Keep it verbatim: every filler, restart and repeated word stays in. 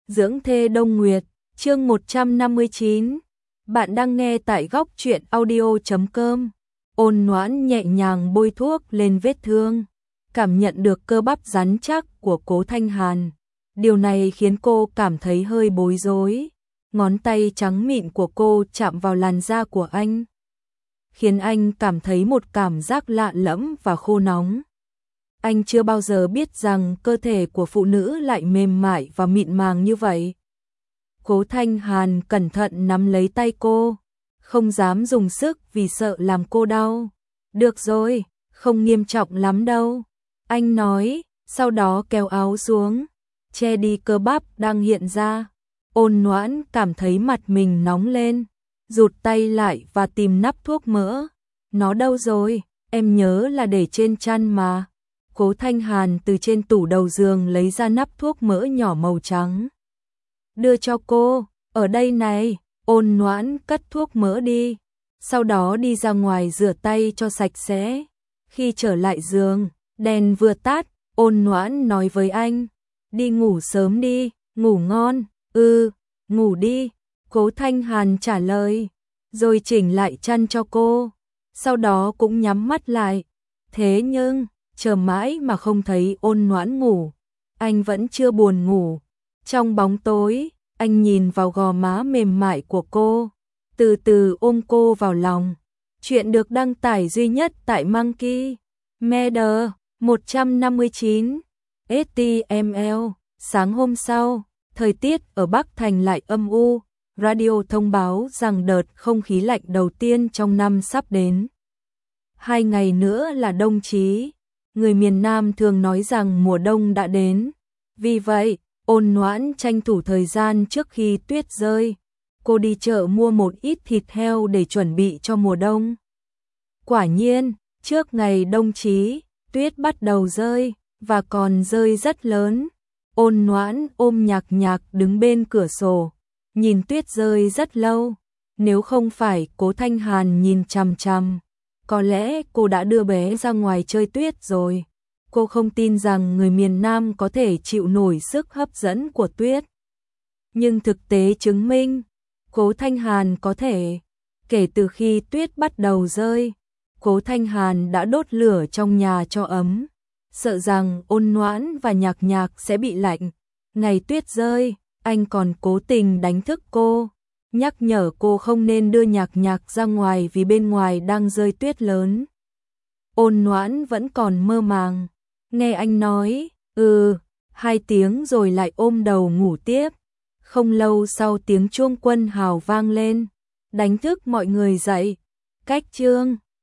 Dưỡng thê Đông Nguyệt, chương một trăm năm mươi chín. Bạn đang nghe tại góc truyện audio chấm com. Ôn Noãn nhẹ nhàng bôi thuốc lên vết thương, cảm nhận được cơ bắp rắn chắc của Cố Thanh Hàn. Điều này khiến cô cảm thấy hơi bối rối. Ngón tay trắng mịn của cô chạm vào làn da của anh, khiến anh cảm thấy một cảm giác lạ lẫm và khô nóng. Anh chưa bao giờ biết rằng cơ thể của phụ nữ lại mềm mại và mịn màng như vậy. Cố Thanh Hàn cẩn thận nắm lấy tay cô, không dám dùng sức vì sợ làm cô đau. Được rồi, không nghiêm trọng lắm đâu, anh nói, sau đó kéo áo xuống, che đi cơ bắp đang hiện ra. Ôn Noãn cảm thấy mặt mình nóng lên, rụt tay lại và tìm nắp thuốc mỡ. Nó đâu rồi, em nhớ là để trên chăn mà. Cố Thanh Hàn từ trên tủ đầu giường lấy ra nắp thuốc mỡ nhỏ màu trắng, đưa cho cô. Ở đây này. Ôn Noãn cất thuốc mỡ đi, sau đó đi ra ngoài rửa tay cho sạch sẽ. Khi trở lại giường, đèn vừa tắt, Ôn Noãn nói với anh, đi ngủ sớm đi, ngủ ngon. Ừ, ngủ đi, Cố Thanh Hàn trả lời, rồi chỉnh lại chăn cho cô, sau đó cũng nhắm mắt lại. Thế nhưng, chờ mãi mà không thấy Ôn Noãn ngủ, anh vẫn chưa buồn ngủ. Trong bóng tối, anh nhìn vào gò má mềm mại của cô, từ từ ôm cô vào lòng. Chuyện được đăng tải duy nhất tại Monkey Media một trăm năm mươi chín ét tê em lờ. Sáng hôm sau, thời tiết ở Bắc Thành lại âm u, radio thông báo rằng đợt không khí lạnh đầu tiên trong năm sắp đến. Hai ngày nữa là đông chí. Người miền Nam thường nói rằng mùa đông đã đến. Vì vậy, Ôn Noãn tranh thủ thời gian trước khi tuyết rơi. Cô đi chợ mua một ít thịt heo để chuẩn bị cho mùa đông. Quả nhiên, trước ngày đông chí, tuyết bắt đầu rơi, và còn rơi rất lớn. Ôn Noãn ôm Nhạc Nhạc đứng bên cửa sổ, nhìn tuyết rơi rất lâu. Nếu không phải Cố Thanh Hàn nhìn chằm chằm, có lẽ cô đã đưa bé ra ngoài chơi tuyết rồi. Cô không tin rằng người miền Nam có thể chịu nổi sức hấp dẫn của tuyết. Nhưng thực tế chứng minh, Cố Thanh Hàn có thể. Kể từ khi tuyết bắt đầu rơi, Cố Thanh Hàn đã đốt lửa trong nhà cho ấm, sợ rằng Ôn Noãn và Nhạc Nhạc sẽ bị lạnh. Ngày tuyết rơi, anh còn cố tình đánh thức cô, nhắc nhở cô không nên đưa Nhạc Nhạc ra ngoài vì bên ngoài đang rơi tuyết lớn. Ôn Noãn vẫn còn mơ màng, nghe anh nói, ừ, hai tiếng rồi lại ôm đầu ngủ tiếp. Không lâu sau tiếng chuông quân hào vang lên, đánh thức mọi người dậy. Cách chương